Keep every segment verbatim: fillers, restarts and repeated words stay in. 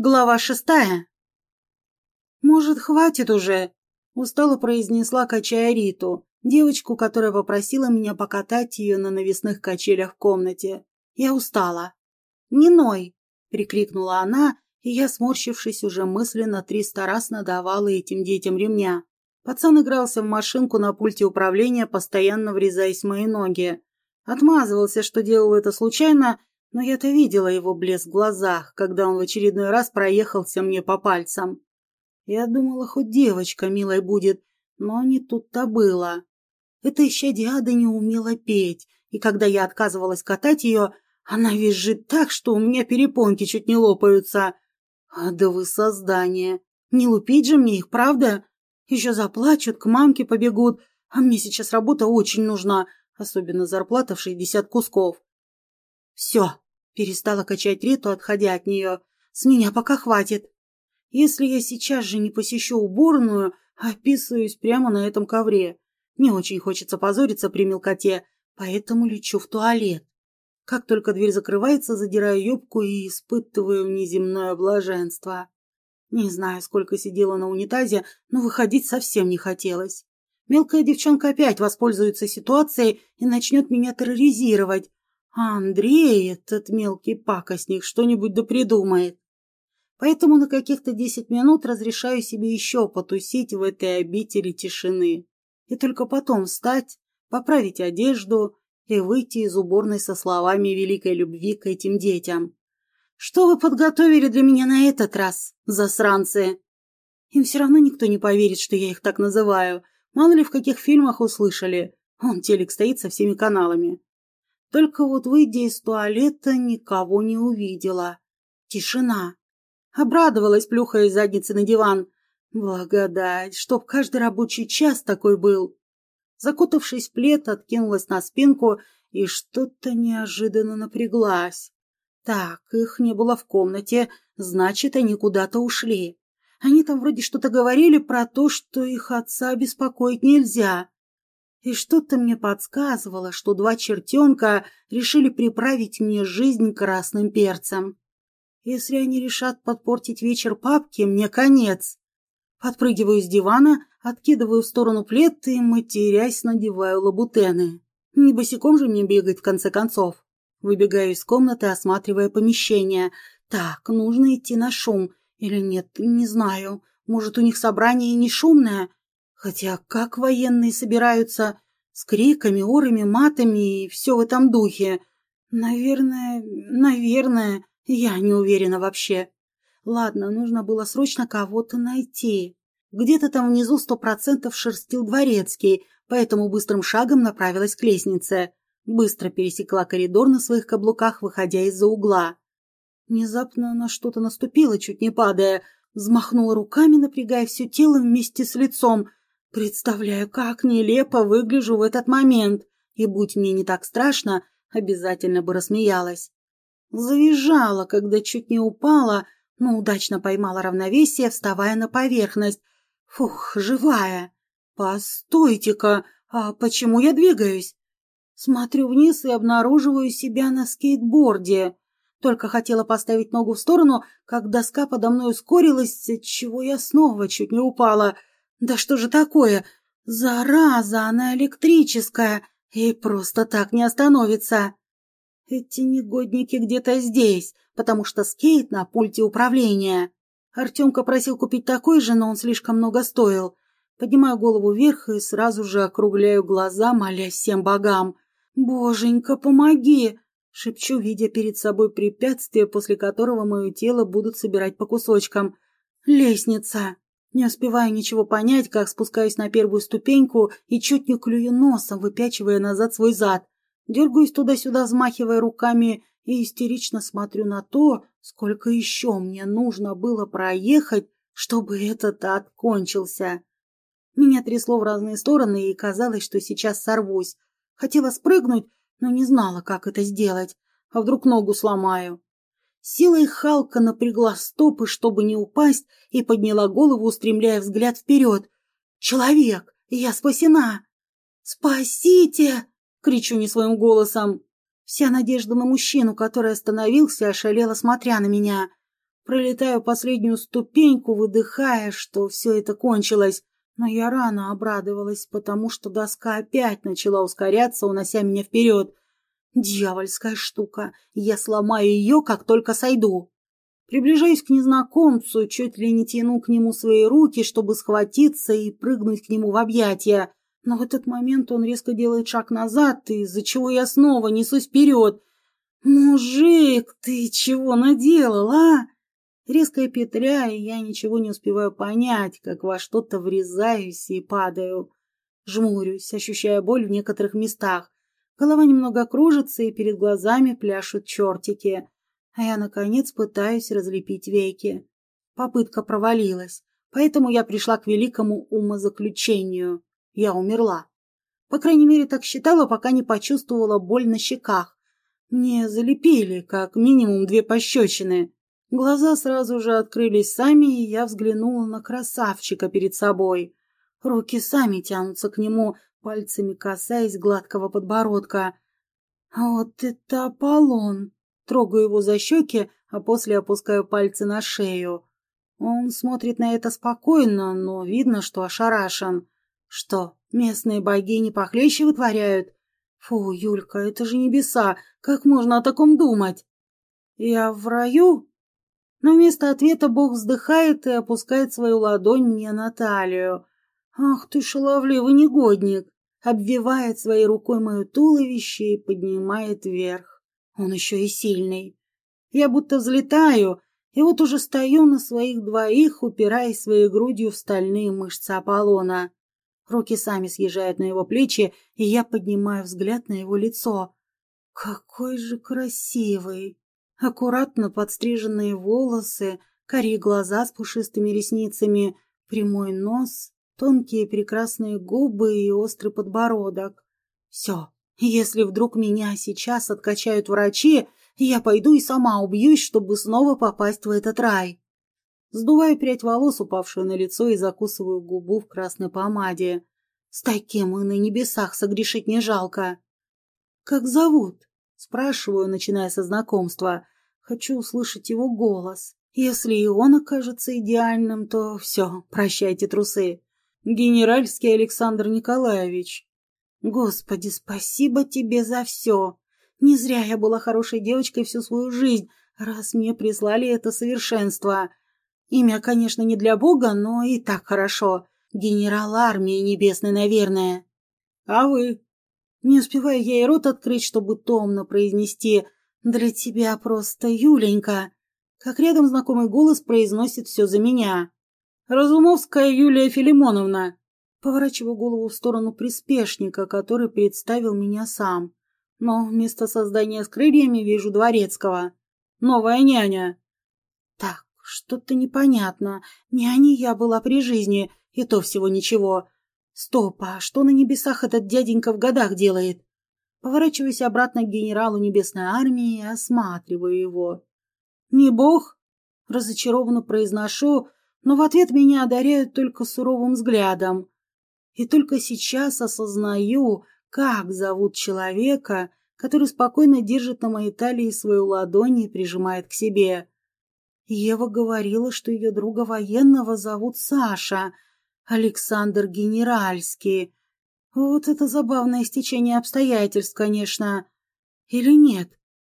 Глава шестая. «Может, хватит уже?» – устало произнесла, качая Риту, девочку, которая попросила меня покатать ее на навесных качелях в комнате. «Я устала». «Не ной!» – прикрикнула она, и я, сморщившись, уже мысленно триста раз надавала этим детям ремня. Пацан игрался в машинку на пульте управления, постоянно врезаясь в мои ноги. Отмазывался, что делал это случайно, но я-то видела его блеск в глазах, когда он в очередной раз проехался мне по пальцам. Я думала, хоть девочка милой будет, но не тут-то было. Эта исчадие ада не умела петь, и когда я отказывалась катать ее, она визжит так, что у меня перепонки чуть не лопаются. Адовы создания! Не лупить же мне их, правда? Еще заплачут, к мамке побегут, а мне сейчас работа очень нужна, особенно зарплата в шестьдесят кусков. Все, перестала качать Риту, отходя от нее. С меня пока хватит. Если я сейчас же не посещу уборную, описываюсь прямо на этом ковре. Не очень хочется позориться при мелкоте, поэтому лечу в туалет. Как только дверь закрывается, задираю юбку и испытываю внеземное блаженство. Не знаю, сколько сидела на унитазе, но выходить совсем не хотелось. Мелкая девчонка опять воспользуется ситуацией и начнет меня терроризировать. А Андрей, этот мелкий пакостник, что-нибудь да придумает. Поэтому на каких-то десять минут разрешаю себе еще потусить в этой обители тишины. И только потом встать, поправить одежду и выйти из уборной со словами великой любви к этим детям. «Что вы подготовили для меня на этот раз, засранцы?» Им все равно никто не поверит, что я их так называю. Мало ли в каких фильмах услышали. Вон телек стоит со всеми каналами. Только вот, выйдя из туалета, никого не увидела. Тишина. Обрадовалась, плюхая задницы на диван. Благодать, чтоб каждый рабочий час такой был. Закутавшись в плед, откинулась на спинку и что-то неожиданно напряглась. Так, их не было в комнате, значит, они куда-то ушли. Они там вроде что-то говорили про то, что их отца беспокоить нельзя. И что-то мне подсказывало, что два чертенка решили приправить мне жизнь красным перцем. Если они решат подпортить вечер папке, мне конец. Подпрыгиваю с дивана, откидываю в сторону плед и, матерясь, надеваю лабутены. Не босиком же мне бегать, в конце концов. Выбегаю из комнаты, осматривая помещение. Так, нужно идти на шум. Или нет, не знаю. Может, у них собрание не шумное? Хотя как военные собираются? С криками, орами, матами и все в этом духе. Наверное, наверное, я не уверена вообще. Ладно, нужно было срочно кого-то найти. Где-то там внизу сто процентов шерстил дворецкий, поэтому быстрым шагом направилась к лестнице. Быстро пересекла коридор на своих каблуках, выходя из-за угла. Внезапно на что-то наступила, чуть не падая. Взмахнула руками, напрягая все тело вместе с лицом. Представляю, как нелепо выгляжу в этот момент. И будь мне не так страшно, обязательно бы рассмеялась. Завизжала, когда чуть не упала, но удачно поймала равновесие, вставая на поверхность. Фух, живая. Постойте-ка, а почему я двигаюсь? Смотрю вниз и обнаруживаю себя на скейтборде. Только хотела поставить ногу в сторону, как доска подо мной ускорилась, отчего я снова чуть не упала. Да что же такое? Зараза, она электрическая и просто так не остановится. Эти негодники где-то здесь, потому что скейт на пульте управления. Артемка просил купить такой же, но он слишком много стоил. Поднимаю голову вверх и сразу же округляю глаза, молясь всем богам. «Боженька, помоги!» — шепчу, видя перед собой препятствие, после которого мое тело будут собирать по кусочкам. «Лестница!» Не успеваю ничего понять, как спускаюсь на первую ступеньку и чуть не клюю носом, выпячивая назад свой зад. Дергаюсь туда-сюда, взмахивая руками, и истерично смотрю на то, сколько еще мне нужно было проехать, чтобы этот ад кончился. Меня трясло в разные стороны, и казалось, что сейчас сорвусь. Хотела спрыгнуть, но не знала, как это сделать. А вдруг ногу сломаю? Силой Халка напрягла стопы, чтобы не упасть, и подняла голову, устремляя взгляд вперед. «Человек! Я спасена!» «Спасите!» — кричу не своим голосом. Вся надежда на мужчину, который остановился, ошалела, смотря на меня. Пролетаю последнюю ступеньку, выдыхая, что все это кончилось. Но я рано обрадовалась, потому что доска опять начала ускоряться, унося меня вперед. Дьявольская штука. Я сломаю ее, как только сойду. Приближаюсь к незнакомцу, чуть ли не тяну к нему свои руки, чтобы схватиться и прыгнуть к нему в объятия. Но в этот момент он резко делает шаг назад, из-за чего я снова несусь вперед. «Мужик, ты чего наделал, а?» Резкая петля, и я ничего не успеваю понять, как во что-то врезаюсь и падаю. Жмурюсь, ощущая боль в некоторых местах. Голова немного кружится, и перед глазами пляшут чертики. А я, наконец, пытаюсь разлепить веки. Попытка провалилась, поэтому я пришла к великому умозаключению. Я умерла. По крайней мере, так считала, пока не почувствовала боль на щеках. Мне залепили, как минимум, две пощечины. Глаза сразу же открылись сами, и я взглянула на красавчика перед собой. Руки сами тянутся к нему, пальцами касаясь гладкого подбородка. А вот это Аполлон! Трогаю его за щеки, а после опускаю пальцы на шею. Он смотрит на это спокойно, но видно, что ошарашен. Что, местные богини похлеще вытворяют? Фу, Юлька, это же небеса, как можно о таком думать? Я в раю? Но вместо ответа Бог вздыхает и опускает свою ладонь мне на талию. Ах ты шаловливый негодник! Обвивает своей рукой мое туловище и поднимает вверх. Он еще и сильный. Я будто взлетаю, и вот уже стою на своих двоих, упираясь своей грудью в стальные мышцы Аполлона. Руки сами съезжают на его плечи, и я поднимаю взгляд на его лицо. Какой же красивый! Аккуратно подстриженные волосы, карие глаза с пушистыми ресницами, прямой нос, тонкие прекрасные губы и острый подбородок. Все, если вдруг меня сейчас откачают врачи, я пойду и сама убьюсь, чтобы снова попасть в этот рай. Сдуваю прядь волос, упавшую на лицо, и закусываю губу в красной помаде. С таким и на небесах согрешить не жалко. «Как зовут?» — спрашиваю, начиная со знакомства. Хочу услышать его голос. Если и он окажется идеальным, то все, прощайте трусы. Генеральский Александр Николаевич. Господи, спасибо тебе за все. Не зря я была хорошей девочкой всю свою жизнь, раз мне прислали это совершенство. Имя, конечно, не для Бога, но и так хорошо. Генерал армии небесной, наверное. А вы? Не успеваю я и рот открыть, чтобы томно произнести «Для тебя просто Юленька», как рядом знакомый голос произносит все за меня. «Разумовская Юлия Филимоновна». Поворачиваю голову в сторону приспешника, который представил меня сам. Но вместо создания с крыльями вижу дворецкого. Новая няня. Так, что-то непонятно. Няней я была при жизни, и то всего ничего. Стоп, а что на небесах этот дяденька в годах делает? Поворачиваюсь обратно к генералу Небесной армии и осматриваю его. «Не бог?» — разочарованно произношу, но в ответ меня одаряют только суровым взглядом. И только сейчас осознаю, как зовут человека, который спокойно держит на моей талии свою ладонь и прижимает к себе. Ева говорила, что ее друга военного зовут Саша, Александр Генеральский. Вот это забавное стечение обстоятельств, конечно. Или нет?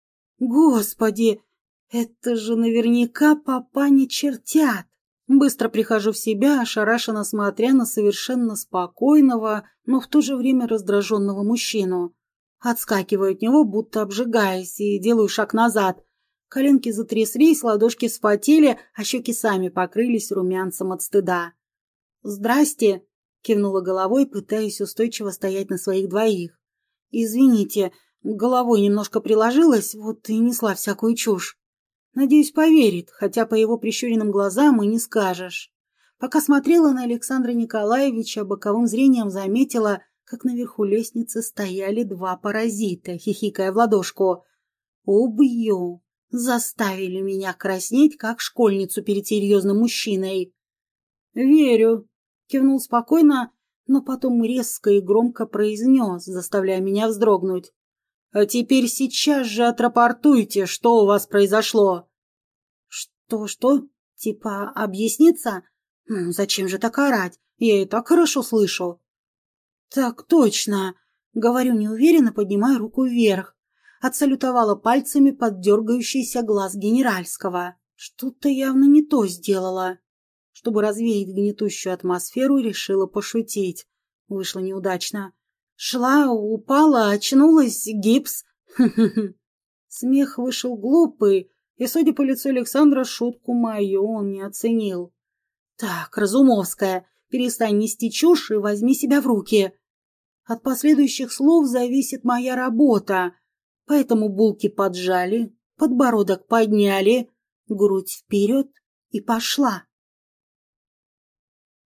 Господи, это же наверняка папаня чертят. Быстро прихожу в себя, ошарашенно смотря на совершенно спокойного, но в то же время раздраженного мужчину. Отскакиваю от него, будто обжигаясь, и делаю шаг назад. Коленки затряслись, ладошки вспотели, а щеки сами покрылись румянцем от стыда. «Здрасте!» — кивнула головой, пытаясь устойчиво стоять на своих двоих. «Извините, головой немножко приложилась, вот и несла всякую чушь. Надеюсь, поверит, хотя по его прищуренным глазам и не скажешь». Пока смотрела на Александра Николаевича, боковым зрением заметила, как наверху лестницы стояли два паразита, хихикая в ладошку. «Убью!» Заставили меня краснеть, как школьницу перед серьезным мужчиной. «Верю», — кивнул спокойно, но потом резко и громко произнес, заставляя меня вздрогнуть. «А теперь сейчас же отрапортуйте, что у вас произошло». Что-что? Типа объясниться? М, Зачем же так орать? Я и так хорошо слышу. Так точно. Говорю неуверенно, поднимая руку вверх. Отсалютовала пальцами под дергающийся глаз генеральского. Что-то явно не то сделала. Чтобы развеять гнетущую атмосферу, решила пошутить. Вышло неудачно. Шла, упала, очнулась, гипс. Смех вышел глупый, и, судя по лицу Александра, шутку мою он не оценил. Так, Разумовская, перестань нести чушь и возьми себя в руки. От последующих слов зависит моя работа, поэтому булки поджали, подбородок подняли, грудь вперед и пошла.